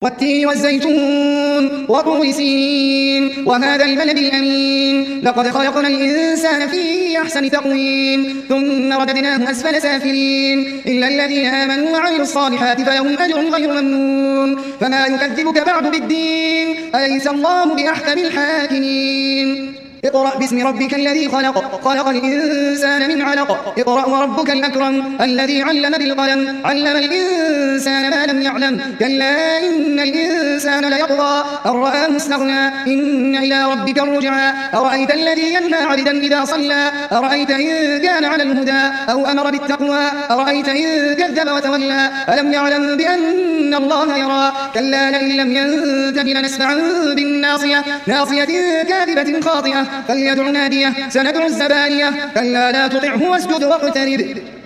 والتين والزيتون وطور سينين وهذا البلد الأمين لقد خلقنا الإنسان في أحسن تقويم ثم رددناه أسفل سافلين إلا الذين آمنوا وعملوا الصالحات فلهم أجر غير ممنون فما يكذبك بعد بالدين أليس الله بأحكم الحاكمين اقرأ باسم ربك الذي خلق الإنسان من علق اقرأ وربك الأكرم الذي علم بالقلم علم الإنسان ما لم يعلم كلا إن الإنسان ليطغى أن رآه استغنى إن إلى ربك الرجعى أرأيت الذي ينهى عبدا إذا صلى أرأيت إن كان على الهدى أو أمر بالتقوى أرأيت إن كذب وتولى ألم يعلم بأن الله يرى كلا لئن لم ينته لنسفعا بالناصية ناصية كاذبة خاطئة فليدع ناديه سندع الزبانية كلا لا تطعه واسجد واقترب